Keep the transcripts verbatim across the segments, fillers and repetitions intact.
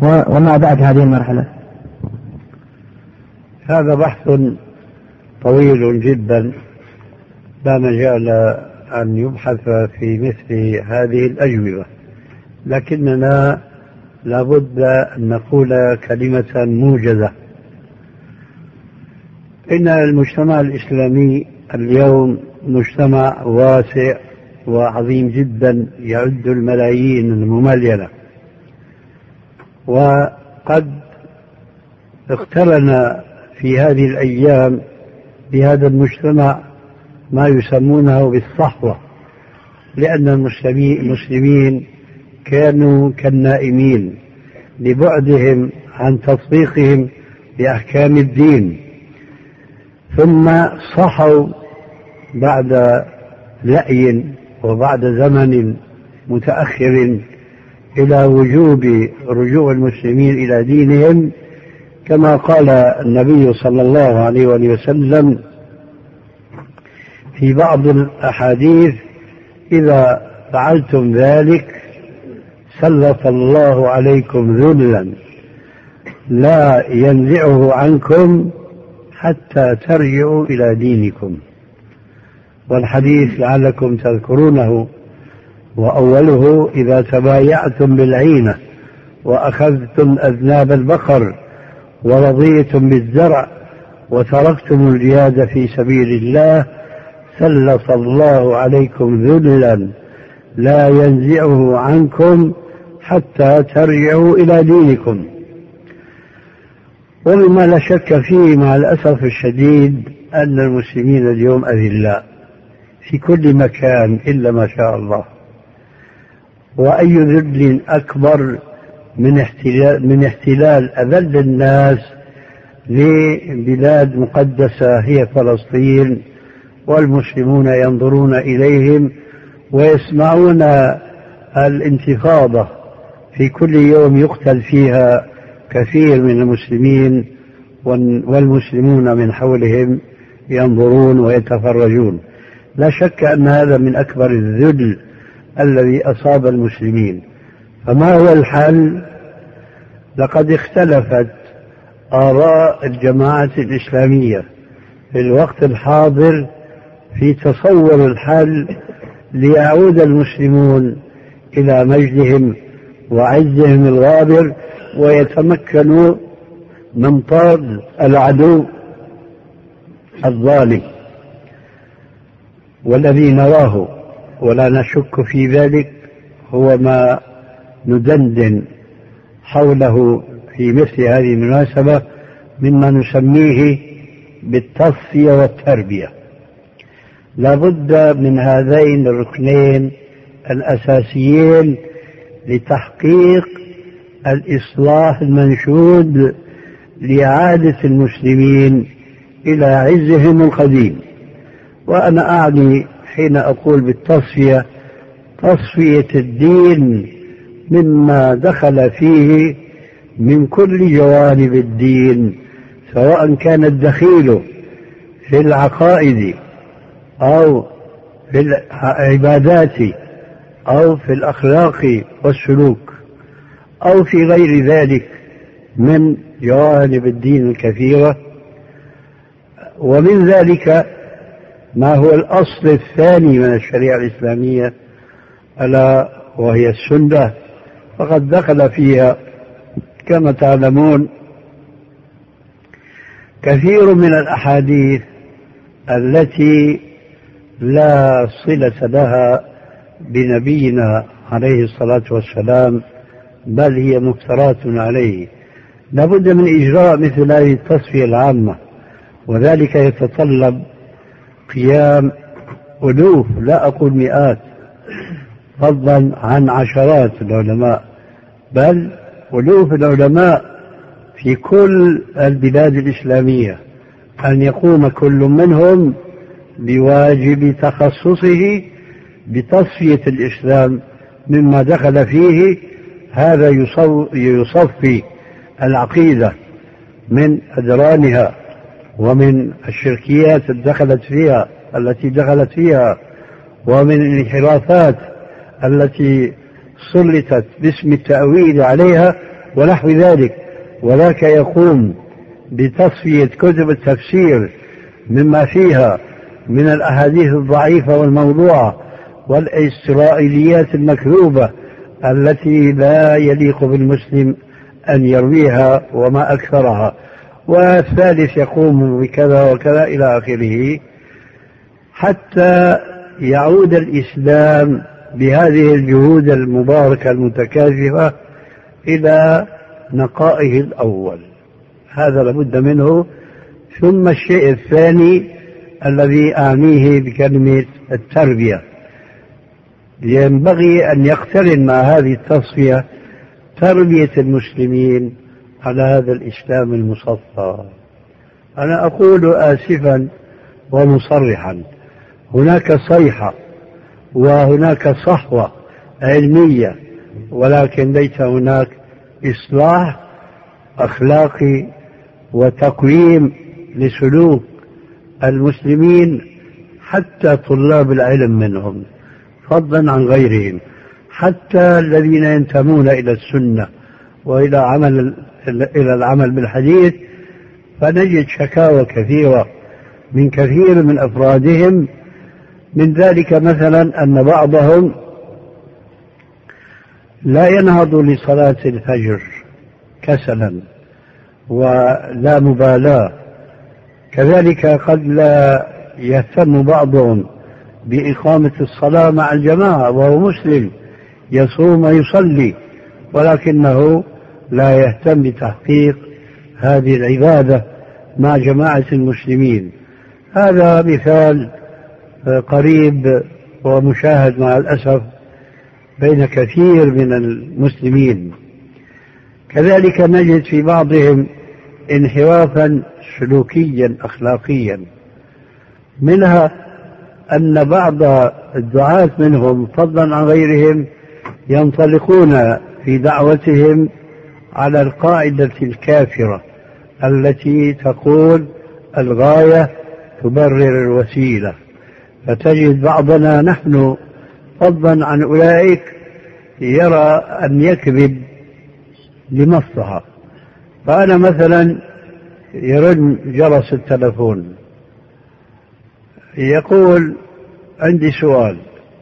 وما بعد هذه المرحلة؟ هذا بحث طويل جدا لا مجال أن يبحث في مثل هذه الأجوبة، لكننا لابد أن نقول كلمة موجزة. إن المجتمع الإسلامي اليوم مجتمع واسع وعظيم جدا يعد الملايين المملينة، وقد اقترن في هذه الأيام بهذا المجتمع ما يسمونه بالصحوة، لأن المسلمين كانوا كالنائمين لبعدهم عن تطبيقهم بأحكام الدين، ثم صحوا بعد لأي وبعد زمن متأخر إلى وجوب رجوع المسلمين إلى دينهم، كما قال النبي صلى الله عليه وسلم في بعض الأحاديث: إذا فعلتم ذلك سلط الله عليكم ذلا لا ينزعه عنكم حتى ترجعوا إلى دينكم. والحديث لعلكم تذكرونه، وأوله: إذا تبايعتم بالعينة وأخذتم أذناب البقر ورضيتم بالزرع وتركتم الجهاد في سبيل الله سلط الله عليكم ذلا لا ينزعه عنكم حتى ترجعوا إلى دينكم. ومما لا شك فيه مع الأسف الشديد أن المسلمين اليوم أذلاء في كل مكان إلا ما شاء الله، وأي ذل أكبر من احتلال, من احتلال أذل الناس لبلاد مقدسة هي فلسطين، والمسلمون ينظرون إليهم ويسمعون الانتفاضة في كل يوم يقتل فيها كثير من المسلمين، والمسلمون من حولهم ينظرون ويتفرجون. لا شك أن هذا من أكبر الذل الذي أصاب المسلمين. فما هو الحل؟ لقد اختلفت آراء الجماعة الإسلامية في الوقت الحاضر في تصور الحل ليعود المسلمون إلى مجدهم وعزهم الغابر ويتمكنوا من طرد العدو الظالم. والذي نراه ولا نشك في ذلك هو ما ندندن حوله في مثل هذه المناسبة مما نسميه بالتصفية والتربية. لا بد من هذين الركنين الأساسيين لتحقيق الإصلاح المنشود لإعادة المسلمين إلى عزهم القديم. وأنا أعني حين أقول بالتصفية تصفية الدين مما دخل فيه من كل جوانب الدين، سواء كان الدخيل في العقائد أو في العبادات أو في الأخلاق والسلوك أو في غير ذلك من جوانب الدين الكثيرة. ومن ذلك ما هو الأصل الثاني من الشريعة الإسلامية ألا وهي السنة، فقد دخل فيها كما تعلمون كثير من الأحاديث التي لا صلة لها بنبينا عليه الصلاة والسلام، بل هي مفترات عليه. لابد من إجراء مثل هذه التصفية العامة، وذلك يتطلب قيام ألوف لا أقول مئات فضلا عن عشرات العلماء، بل ألوف العلماء في كل البلاد الإسلامية، أن يقوم كل منهم بواجب تخصصه بتصفية الإسلام مما دخل فيه. هذا يصفي العقيدة من أدرانها ومن الشركيات الدخلت فيها التي دخلت فيها ومن الانحرافات التي سلطت باسم التأويل عليها، ونحو ذلك، وذاك يقوم بتصفية كتب التفسير مما فيها من الأحاديث الضعيفة والموضوعة والإسرائيليات المكذوبة التي لا يليق بالمسلم أن يرويها وما أكثرها. والثالث يقوم بكذا وكذا إلى آخره، حتى يعود الإسلام بهذه الجهود المباركة المتكاثفة إلى نقائه الأول. هذا لابد منه. ثم الشيء الثاني الذي أعنيه بكلمة التربية، ينبغي أن يقترن مع هذه التصفية تربية المسلمين على هذا الإسلام المصفى. أنا أقول آسفا ومصرحا، هناك صيحة وهناك صحوة علمية، ولكن ليس هناك إصلاح أخلاقي وتقويم لسلوك المسلمين حتى طلاب العلم منهم فضلا عن غيرهم، حتى الذين ينتمون إلى السنة وإلى عمل إلى العمل بالحديث. فنجد شكاوى كثيرة من كثير من أفرادهم. من ذلك مثلا أن بعضهم لا ينهض لصلاة الفجر كسلا ولا مبالاة، كذلك قد لا يهتم بعضهم بإقامة الصلاة مع الجماعة وهو مسلم يصوم ويصلي، ولكنه لا يهتم بتحقيق هذه العبادة مع جماعة المسلمين. هذا مثال قريب ومشاهد مع الأسف بين كثير من المسلمين. كذلك نجد في بعضهم انحرافا سلوكيا أخلاقيا، منها أن بعض الدعاة منهم فضلا عن غيرهم ينطلقون في دعوتهم على القاعدة الكافرة التي تقول الغاية تبرر الوسيلة، فتجد بعضنا نحن فضلا عن أولئك يرى أن يكذب لمصلحة. فأنا مثلا يرن جرس التلفون يقول عندي سؤال،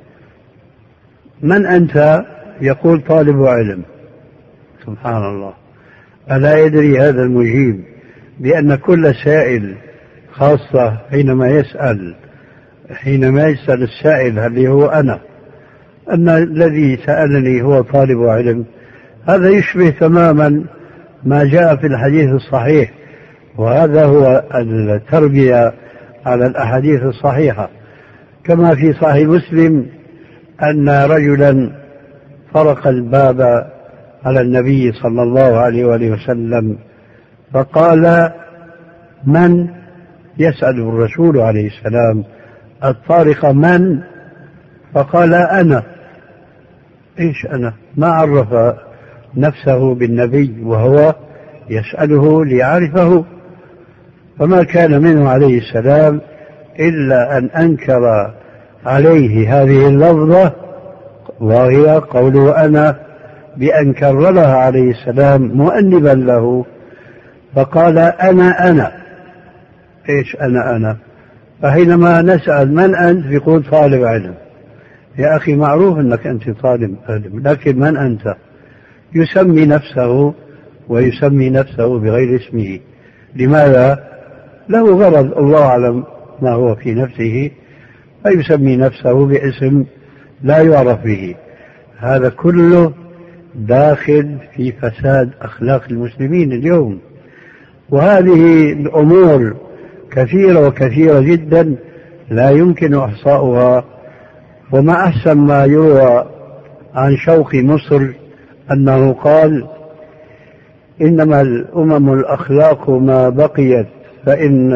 من أنت؟ يقول طالب علم. سبحان الله، ألا يدري هذا المجيب بأن كل سائل، خاصة حينما يسأل حينما يسأل السائل هل هو أنا، أن الذي سألني هو طالب علم، هذا يشبه تماما ما جاء في الحديث الصحيح، وهذا هو التربية على الأحاديث الصحيحة. كما في صحيح مسلم أن رجلا فرق الباب على النبي صلى الله عليه وآله وسلم فقال من؟ يسأل الرسول عليه السلام الطارق من؟ فقال أنا. إيش أنا؟ ما عرف نفسه بالنبي وهو يسأله ليعرفه. فما كان منه عليه السلام إلا أن أنكر عليه هذه اللفظة وهي قوله أنا، بأن كررها عليه السلام مؤنبا له فقال أنا أنا. إيش أنا أنا؟ فحينما نسأل من أنت يقول طالب علم. يا أخي معروف أنك أنت طالب علم، لكن من أنت؟ يسمي نفسه ويسمي نفسه بغير اسمه. لماذا؟ له غرض الله أعلم ما هو في نفسه، فيسمي نفسه باسم لا يعرف به. هذا كله داخل في فساد أخلاق المسلمين اليوم. وهذه الأمور كثيرة وكثيرة جدا لا يمكن إحصاؤها. وما أحسن ما يروى عن شوقي مصر أنه قال إنما الأمم الأخلاق ما بقيت فإن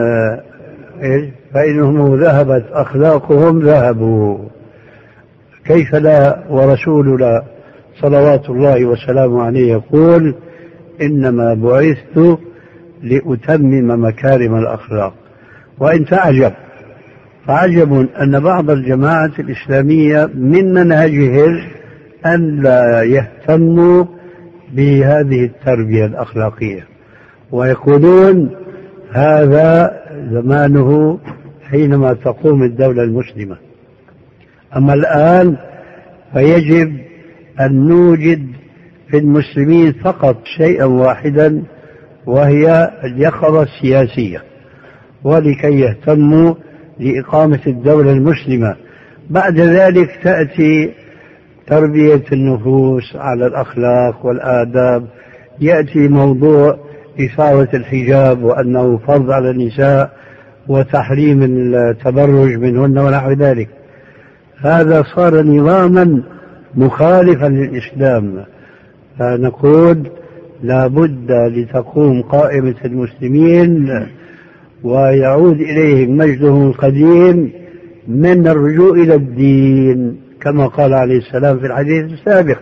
فإنهم ذهبت أخلاقهم ذهبوا. كيف لا ورسولنا صلوات الله وسلامه عليه يقول إنما بعثت لأتمم مكارم الأخلاق. وإن تعجب فعجب أن بعض الجماعات الإسلامية من منهجهم أن لا يهتموا بهذه التربية الأخلاقية، ويقولون هذا زمانه حينما تقوم الدولة المسلمة. أما الآن فيجب أن نوجد في المسلمين فقط شيئا واحدا، وهي اليقظة السياسية، ولكي يهتموا لإقامة الدولة المسلمة. بعد ذلك تأتي تربية النفوس على الأخلاق والآداب، يأتي موضوع إثارة الحجاب وأنه فرض على النساء وتحريم التبرج منهن ونحو ذلك. هذا صار نظاما مخالفا للإسلام. فنقول لا بد لتقوم قائمة المسلمين ويعود إليهم مجدهم القديم من الرجوع إلى الدين، كما قال عليه السلام في الحديث السابق.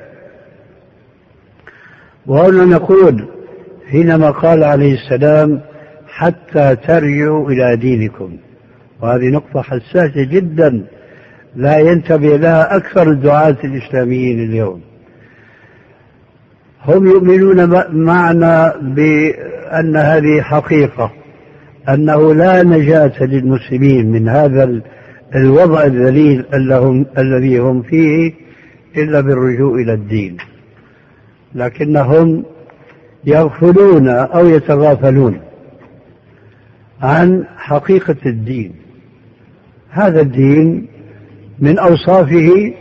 وهنا نقول حينما قال عليه السلام حتى ترجعوا إلى دينكم، وهذه نقطة حساسة جدا لا ينتبه لها أكثر الدعاة الإسلاميين اليوم. هم يؤمنون معنا بأن هذه حقيقة، أنه لا نجاة للمسلمين من هذا الوضع الذليل الذي هم فيه إلا بالرجوع إلى الدين، لكنهم يغفلون أو يتغافلون عن حقيقة الدين. هذا الدين من أوصافه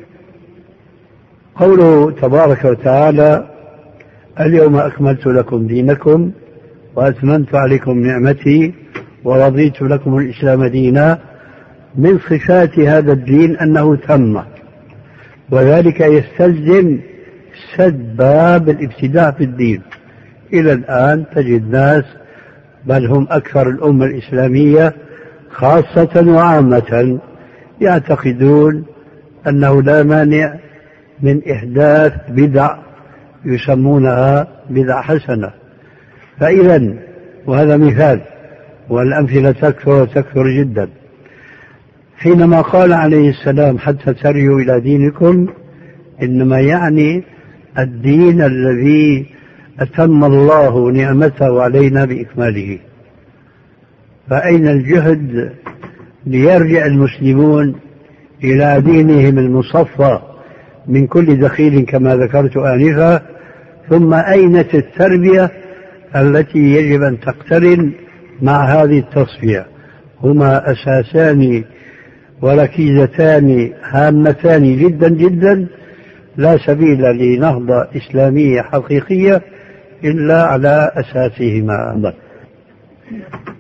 قوله تبارك وتعالى اليوم أكملت لكم دينكم وأتممت عليكم نعمتي ورضيت لكم الإسلام دينا. من صفات هذا الدين أنه تم، وذلك يستلزم سد باب الابتداع في الدين. إلى الآن تجد ناس، بل هم أكثر الأمة الإسلامية خاصة وعامة، يعتقدون أنه لا مانع من إحداث بدع يسمونها بدع حسنة. فإذا وهذا مثال، والأمثلة تكثر وتكثر جدا. حينما قال عليه السلام حتى ترجعوا إلى دينكم، إنما يعني الدين الذي أتم الله نعمته علينا بإكماله. فأين الجهد ليرجع المسلمون إلى دينهم المصفى من كل دخيل كما ذكرت آنفا؟ ثم أين التربية التي يجب أن تقترن مع هذه التصفية؟ هما أساسان وركيزتان هامتان جدا جدا، لا سبيل لنهضة إسلامية حقيقية إلا على أساسهما.